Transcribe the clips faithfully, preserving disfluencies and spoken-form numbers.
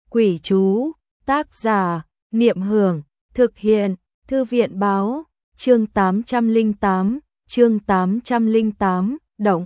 Quỷ chú, tác giả, Niệm Hưởng, thực hiện, Thư viện báo, chương tám trăm lẻ tám, chương tám trăm lẻ tám, động.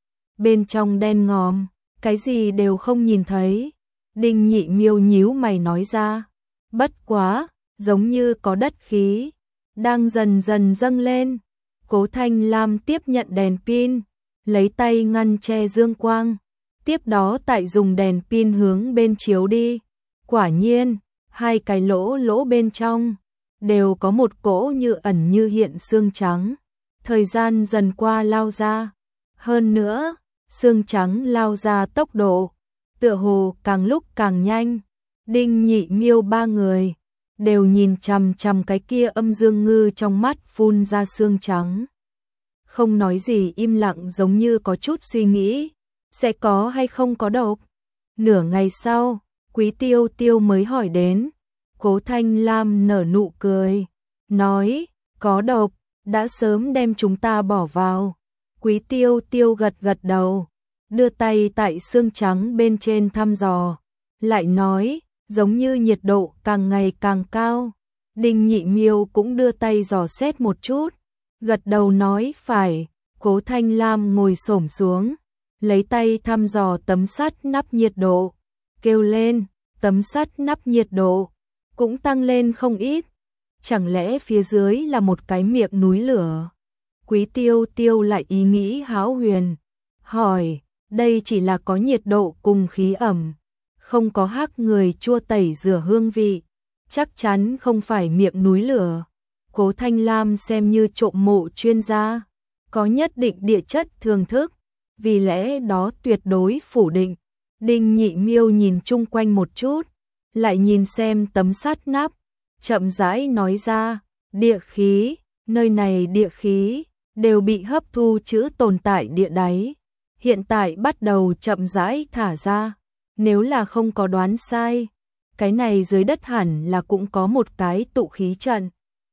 Bên trong đen ngòm, cái gì đều không nhìn thấy. Đinh Nhị Miêu nhíu mày nói ra, bất quá, giống như có đất khí, đang dần dần dâng lên. Cố Thanh Lam tiếp nhận đèn pin, lấy tay ngăn che dương quang, tiếp đó tại dùng đèn pin hướng bên chiếu đi. Quả nhiên, hai cái lỗ lỗ bên trong đều có một cỗ như ẩn như hiện xương trắng. Thời gian dần qua lao ra, hơn nữa, xương trắng lao ra tốc độ tựa hồ càng lúc càng nhanh. Đinh Nhị Miêu ba người đều nhìn chằm chằm cái kia âm dương ngư trong mắt phun ra xương trắng. Không nói gì, im lặng, giống như có chút suy nghĩ, sẽ có hay không có độc. Nửa ngày sau, Quý Tiêu Tiêu mới hỏi đến. Cố Thanh Lam nở nụ cười, nói, có độc, đã sớm đem chúng ta bỏ vào. Quý Tiêu Tiêu gật gật đầu, đưa tay tại xương trắng bên trên thăm dò, lại nói, giống như nhiệt độ càng ngày càng cao. Đinh Nhị Miêu cũng đưa tay dò xét một chút, gật đầu nói phải. Cố Thanh Lam ngồi xổm xuống, lấy tay thăm dò tấm sắt nắp nhiệt độ, kêu lên, tấm sắt nắp nhiệt độ cũng tăng lên không ít. Chẳng lẽ phía dưới là một cái miệng núi lửa? Quý Tiêu Tiêu lại ý nghĩ hão huyền, hỏi, đây chỉ là có nhiệt độ cùng khí ẩm, không có hắc người chua tẩy rửa hương vị, chắc chắn không phải miệng núi lửa. Cố Thanh Lam xem như trộm mộ chuyên gia, có nhất định địa chất thường thức, vì lẽ đó tuyệt đối phủ định. Đinh Nhị Miêu nhìn chung quanh một chút, lại nhìn xem tấm sắt nắp, chậm rãi nói ra, địa khí, nơi này địa khí đều bị hấp thu chữ tồn tại địa đáy, hiện tại bắt đầu chậm rãi thả ra. Nếu là không có đoán sai, cái này dưới đất hẳn là cũng có một cái tụ khí trận.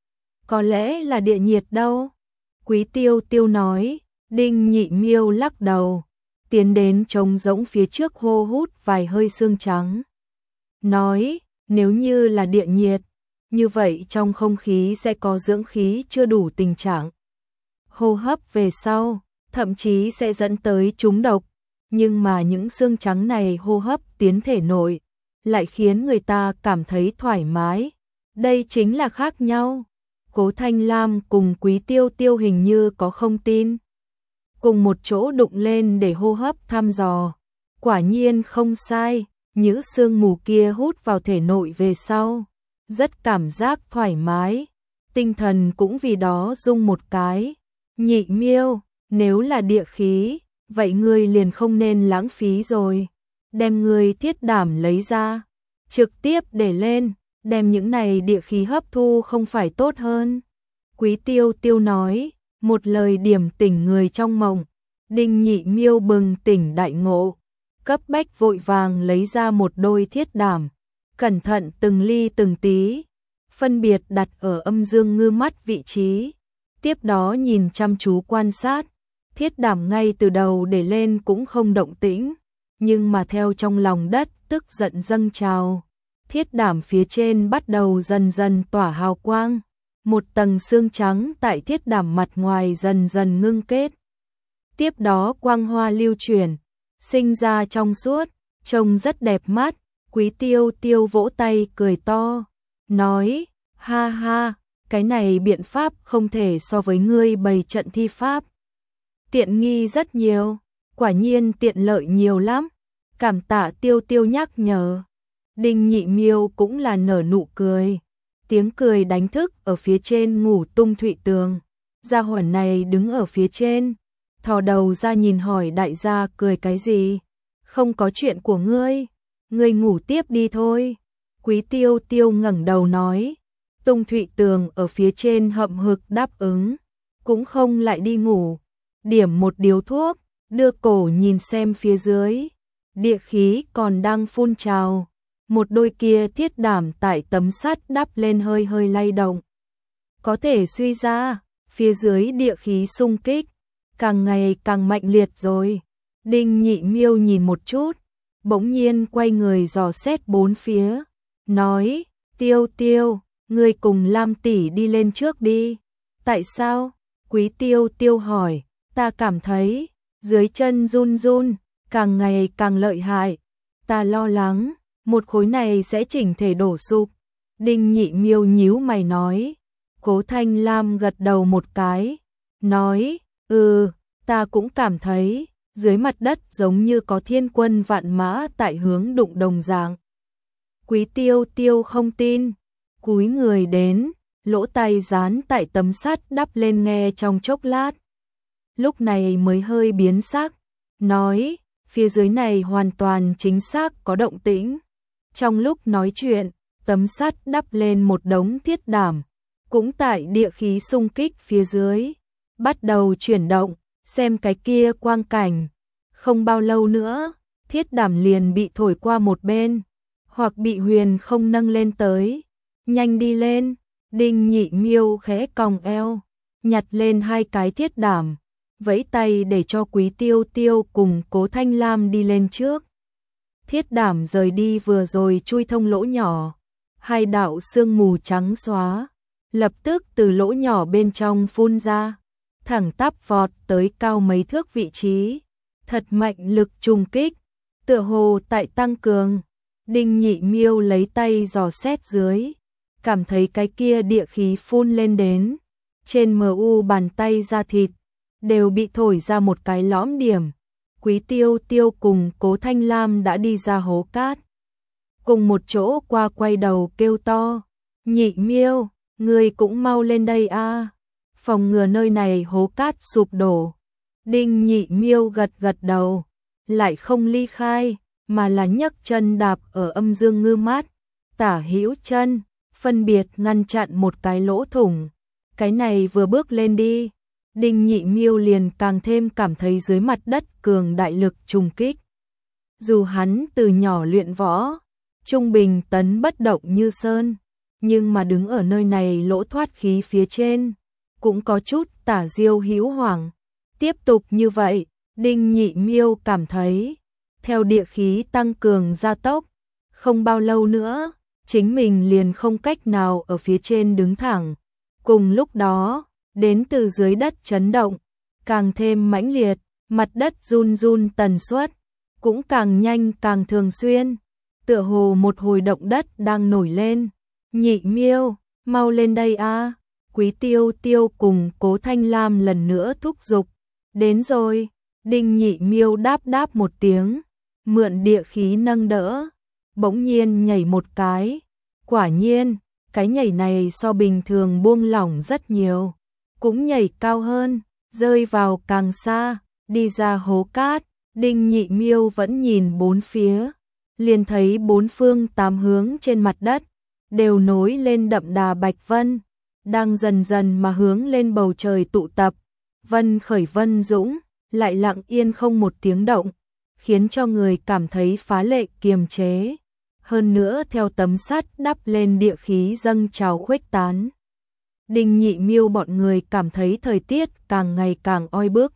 Có lẽ là địa nhiệt đâu? Quý Tiêu Tiêu nói. Đinh Nhị Miêu lắc đầu, tiến đến trống rỗng phía trước hô hút vài hơi xương trắng, nói, nếu như là địa nhiệt, như vậy trong không khí sẽ có dưỡng khí chưa đủ tình trạng. Hô hấp về sau, thậm chí sẽ dẫn tới trúng độc, nhưng mà những xương trắng này hô hấp tiến thể nội, lại khiến người ta cảm thấy thoải mái. Đây chính là khác nhau. Cố Thanh Lam cùng Quý Tiêu Tiêu hình như có không tin, cùng một chỗ đụng lên để hô hấp thăm dò. Quả nhiên không sai, những sương mù kia hút vào thể nội về sau, rất cảm giác thoải mái, tinh thần cũng vì đó rung một cái. Nhị Miêu, nếu là địa khí, vậy ngươi liền không nên lãng phí rồi, đem ngươi thiết đảm lấy ra, trực tiếp để lên, đem những này địa khí hấp thu không phải tốt hơn? Quý Tiêu Tiêu nói, một lời điểm tỉnh người trong mộng. Đinh Nhị Miêu bừng tỉnh đại ngộ, cấp bách vội vàng lấy ra một đôi thiết đảm, cẩn thận từng ly từng tí, phân biệt đặt ở âm dương ngư mắt vị trí, tiếp đó nhìn chăm chú quan sát. Thiết đảm ngay từ đầu để lên cũng không động tĩnh, nhưng mà theo trong lòng đất tức giận dâng trào, thiết đảm phía trên bắt đầu dần dần tỏa hào quang, một tầng xương trắng tại thiết đảm mặt ngoài dần dần ngưng kết. Tiếp đó quang hoa lưu chuyển, sinh ra trong suốt, trông rất đẹp mắt. Quý Tiêu Tiêu vỗ tay cười to, nói, ha ha, cái này biện pháp không thể so với ngươi bày trận thi pháp. Tiện nghi rất nhiều, quả nhiên tiện lợi nhiều lắm, cảm tạ Tiêu Tiêu nhắc nhở. Đinh Nhị Miêu cũng là nở nụ cười, tiếng cười đánh thức ở phía trên ngủ tung Thụy Tường. Gia hỏa này đứng ở phía trên, thò đầu ra nhìn hỏi đại gia cười cái gì, không có chuyện của ngươi, ngươi ngủ tiếp đi thôi. Quý Tiêu Tiêu ngẩng đầu nói. Tung Thụy Tường ở phía trên hậm hực đáp ứng, cũng không lại đi ngủ, điểm một điếu thuốc, đưa cổ nhìn xem phía dưới, địa khí còn đang phun trào, một đôi kia thiết đảm tại tấm sắt đắp lên hơi hơi lay động. Có thể suy ra, phía dưới địa khí xung kích càng ngày càng mạnh liệt rồi. Đinh Nhị Miêu nhìn một chút, bỗng nhiên quay người dò xét bốn phía, nói, Tiêu Tiêu, ngươi cùng Lam tỷ đi lên trước đi. Tại sao? Quý Tiêu Tiêu hỏi, ta cảm thấy, dưới chân run run, càng ngày càng lợi hại. Ta lo lắng, một khối này sẽ chỉnh thể đổ sụp. Đinh Nhị Miêu nhíu mày nói. Cố Thanh Lam gật đầu một cái, nói, ừ, ta cũng cảm thấy, dưới mặt đất giống như có thiên quân vạn mã tại hướng đụng đồng dạng. Quý Tiêu Tiêu không tin, cúi người đến, lỗ tai dán tại tấm sắt đắp lên nghe trong chốc lát. Lúc này mới hơi biến sắc, nói, phía dưới này hoàn toàn chính xác có động tĩnh. Trong lúc nói chuyện, tấm sắt đắp lên một đống thiết đảm, cũng tại địa khí xung kích phía dưới, bắt đầu chuyển động, xem cái kia quang cảnh. Không bao lâu nữa, thiết đảm liền bị thổi qua một bên, hoặc bị huyền không nâng lên tới. Nhanh đi lên, Đinh Nhị Miêu khẽ còng eo, nhặt lên hai cái thiết đảm, vẫy tay để cho Quý Tiêu Tiêu cùng Cố Thanh Lam đi lên trước. Thiết đảm rời đi vừa rồi chui thông lỗ nhỏ, hai đạo sương mù trắng xóa, lập tức từ lỗ nhỏ bên trong phun ra, thẳng tắp vọt tới cao mấy thước vị trí, thật mạnh lực trùng kích, tựa hồ tại tăng cường. Đinh Nhị Miêu lấy tay dò xét dưới, cảm thấy cái kia địa khí phun lên đến, trên mờ u bàn tay da thịt, đều bị thổi ra một cái lõm điểm. Quý Tiêu Tiêu cùng Cố Thanh Lam đã đi ra hố cát, cùng một chỗ qua quay đầu kêu to, Nhị Miêu, người cũng mau lên đây a, phòng ngừa nơi này hố cát sụp đổ. Đinh Nhị Miêu gật gật đầu, lại không ly khai, mà là nhấc chân đạp ở âm dương ngư mát, tả hữu chân, phân biệt ngăn chặn một cái lỗ thủng. Cái này vừa bước lên đi, Đinh Nhị Miêu liền càng thêm cảm thấy dưới mặt đất cường đại lực trùng kích. Dù hắn từ nhỏ luyện võ, trung bình tấn bất động như sơn, nhưng mà đứng ở nơi này lỗ thoát khí phía trên, cũng có chút tả diêu hữu hoảng. Tiếp tục như vậy, Đinh Nhị Miêu cảm thấy, theo địa khí tăng cường gia tốc, không bao lâu nữa, chính mình liền không cách nào ở phía trên đứng thẳng. Cùng lúc đó, đến từ dưới đất chấn động, càng thêm mãnh liệt, mặt đất run run tần suất, cũng càng nhanh càng thường xuyên, tựa hồ một hồi động đất đang nổi lên. Nhị Miêu, mau lên đây a! Quý Tiêu Tiêu cùng Cố Thanh Lam lần nữa thúc giục. Đến rồi, Đinh Nhị Miêu đáp đáp một tiếng, mượn địa khí nâng đỡ, bỗng nhiên nhảy một cái. Quả nhiên, cái nhảy này so bình thường buông lỏng rất nhiều, cũng nhảy cao hơn, rơi vào càng xa, đi ra hố cát. Đinh Nhị Miêu vẫn nhìn bốn phía, liền thấy bốn phương tám hướng trên mặt đất đều nối lên đậm đà bạch vân, đang dần dần mà hướng lên bầu trời tụ tập. Vân khởi vân dũng, lại lặng yên không một tiếng động, khiến cho người cảm thấy phá lệ kiềm chế. Hơn nữa theo tấm sắt đắp lên địa khí dâng trào khuếch tán. Đinh Nhị Miêu bọn người cảm thấy thời tiết càng ngày càng oi bức.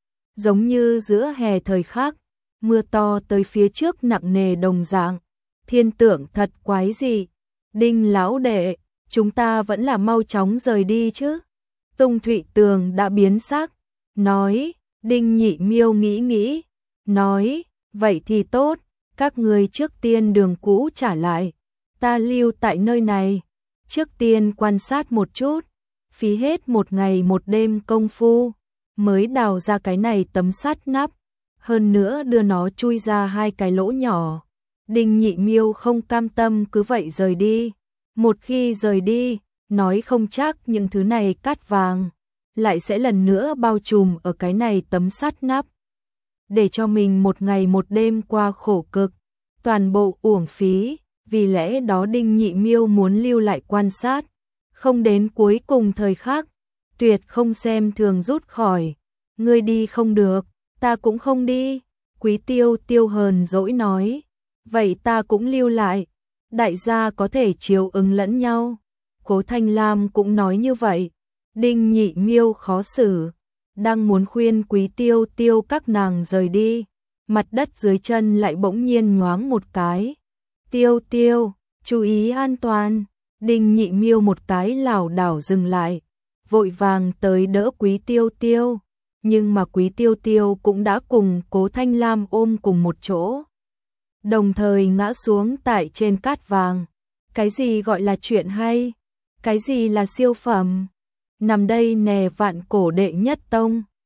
Giống như giữa hè thời khắc, mưa to tới phía trước nặng nề đồng dạng. Thiên tượng thật quái dị. Đinh lão đệ, chúng ta vẫn là mau chóng rời đi chứ. Tung Thụy Tường đã biến sắc, nói. Đinh Nhị Miêu nghĩ nghĩ, nói, vậy thì tốt, các người trước tiên đường cũ trả lại, ta lưu tại nơi này, trước tiên quan sát một chút, phí hết một ngày một đêm công phu, mới đào ra cái này tấm sắt nắp, hơn nữa đưa nó chui ra hai cái lỗ nhỏ. Đinh Nhị Miêu không cam tâm cứ vậy rời đi, một khi rời đi, nói không chắc những thứ này cát vàng lại sẽ lần nữa bao trùm ở cái này tấm sắt nắp, để cho mình một ngày một đêm qua khổ cực, toàn bộ uổng phí. Vì lẽ đó Đinh Nhị Miêu muốn lưu lại quan sát, không đến cuối cùng thời khắc, tuyệt không xem thường rút khỏi. Ngươi đi không được, ta cũng không đi. Quý Tiêu Tiêu hờn dỗi nói, vậy ta cũng lưu lại, đại gia có thể chiếu ứng lẫn nhau. Cố Thanh Lam cũng nói như vậy. Đinh Nhị Miêu khó xử, đang muốn khuyên Quý Tiêu Tiêu các nàng rời đi, mặt đất dưới chân lại bỗng nhiên nhoáng một cái. Tiêu Tiêu, chú ý an toàn. Đinh Nhị Miêu một cái lảo đảo dừng lại, vội vàng tới đỡ Quý Tiêu Tiêu, nhưng mà Quý Tiêu Tiêu cũng đã cùng Cố Thanh Lam ôm cùng một chỗ, đồng thời ngã xuống tại trên cát vàng. Cái gì gọi là chuyện hay? Cái gì là siêu phẩm? Nằm đây nè, vạn cổ đệ nhất tông.